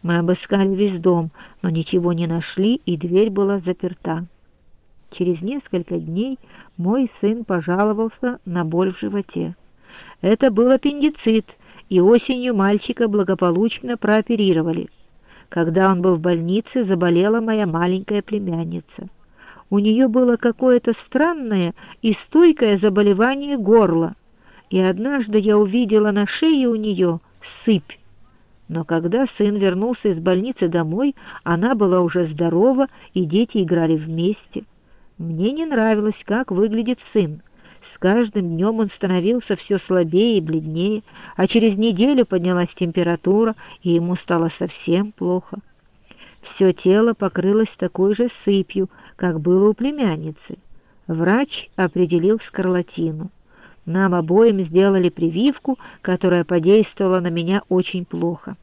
Мы обыскали весь дом, но ничего не нашли, и дверь была заперта. Через несколько дней мой сын пожаловался на боль в животе. Это был аппендицит, и осенью мальчика благополучно прооперировали. Когда он был в больнице, заболела моя маленькая племянница. У нее было какое-то странное и стойкое заболевание горла, и однажды я увидела на шее у нее сыпь. Но когда сын вернулся из больницы домой, она была уже здорова, и дети играли вместе. Мне не нравилось, как выглядит сын. С каждым днем он становился все слабее и бледнее, а через неделю поднялась температура, и ему стало совсем плохо. Все тело покрылось такой же сыпью, как было у племянницы. Врач определил скарлатину. Нам обоим сделали прививку, которая подействовала на меня очень плохо.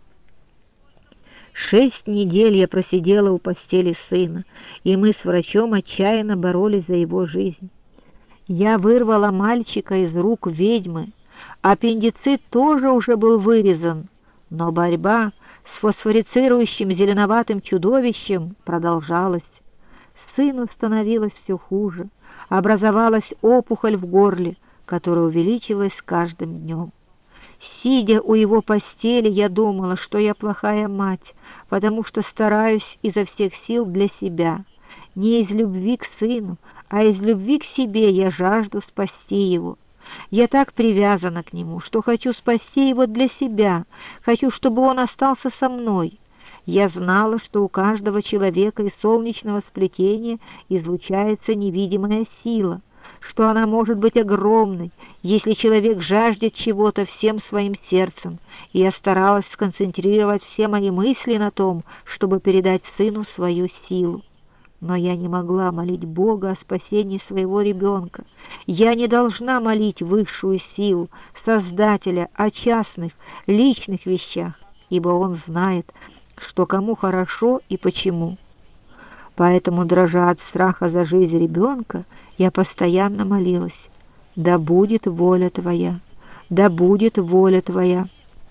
6 недель я просидела у постели сына, и мы с врачом отчаянно боролись за его жизнь. Я вырвала мальчика из рук ведьмы. Аппендицит тоже уже был вырезан, но борьба с фосфорицирующим зеленоватым чудовищем продолжалась. Сыну становилось все хуже. Образовалась опухоль в горле, которая увеличилась с каждым днем. Сидя у его постели, я думала, что я плохая мать, потому что стараюсь изо всех сил для себя. Не из любви к сыну, а из любви к себе я жажду спасти его. Я так привязана к нему, что хочу спасти его для себя, хочу, чтобы он остался со мной. Я знала, что у каждого человека из солнечного сплетения излучается невидимая сила, что она может быть огромной, если человек жаждет чего-то всем своим сердцем, и я старалась сконцентрировать все мои мысли на том, чтобы передать сыну свою силу. Но я не могла молить Бога о спасении своего ребенка. Я не должна молить высшую силу, Создателя, о частных, личных вещах, ибо Он знает, что кому хорошо и почему. Поэтому, дрожа от страха за жизнь ребенка, я постоянно молилась: «Да будет воля Твоя! Да будет воля Твоя!»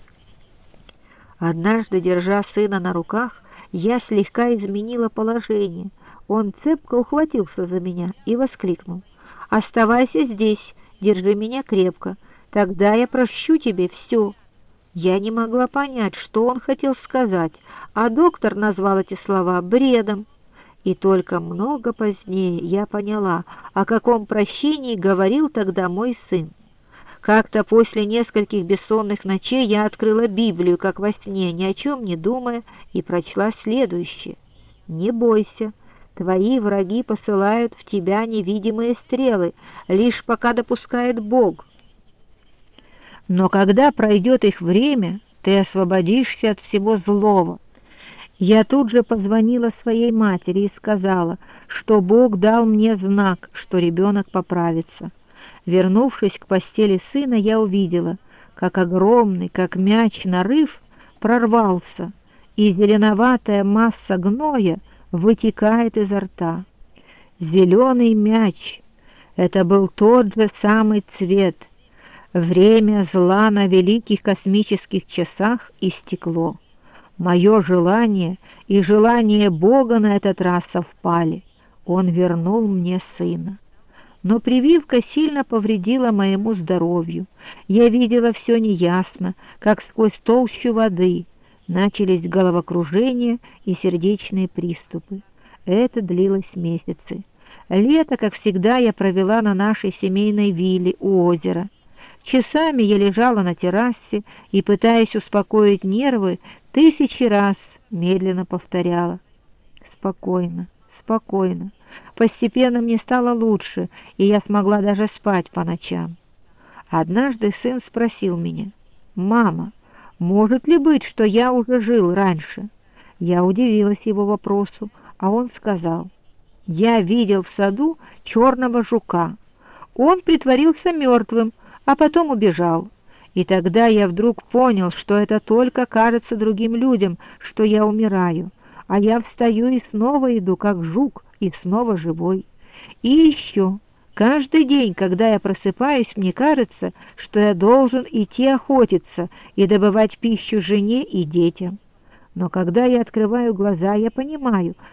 Однажды, держа сына на руках, я слегка изменила положение. Он цепко ухватился за меня и воскликнул: «Оставайся здесь, держи меня крепко, тогда я прощу тебе все». Я не могла понять, что он хотел сказать, а доктор назвал эти слова бредом. И только много позднее я поняла, о каком прощении говорил тогда мой сын. Как-то после нескольких бессонных ночей я открыла Библию, как во сне, ни о чем не думая, и прочла следующее: «Не бойся, твои враги посылают в тебя невидимые стрелы, лишь пока допускает Бог. Но когда пройдет их время, ты освободишься от всего злого». Я тут же позвонила своей матери и сказала, что Бог дал мне знак, что ребенок поправится. Вернувшись к постели сына, я увидела, как огромный, как мяч, нарыв прорвался, и зеленоватая масса гноя вытекает изо рта. Зеленый мяч — это был тот же самый цвет. Время зла на великих космических часах истекло. Мое желание и желание Бога на этот раз совпали. Он вернул мне сына. Но прививка сильно повредила моему здоровью. Я видела все неясно, как сквозь толщу воды. Начались головокружение и сердечные приступы. Это длилось месяцы. Лето, как всегда, я провела на нашей семейной вилле у озера. Часами я лежала на террасе и, пытаясь успокоить нервы, 1000 раз медленно повторяла: «Спокойно, спокойно». Постепенно мне стало лучше, и я смогла даже спать по ночам. Однажды сын спросил меня: «Мама, может ли быть, что я уже жил раньше?» Я удивилась его вопросу, а он сказал: «Я видел в саду черного жука. Он притворился мертвым, а потом убежал. И тогда я вдруг понял, что это только кажется другим людям, что я умираю, а я встаю и снова иду, как жук, и снова живой. И еще, каждый день, когда я просыпаюсь, мне кажется, что я должен идти охотиться и добывать пищу жене и детям. Но когда я открываю глаза, я понимаю,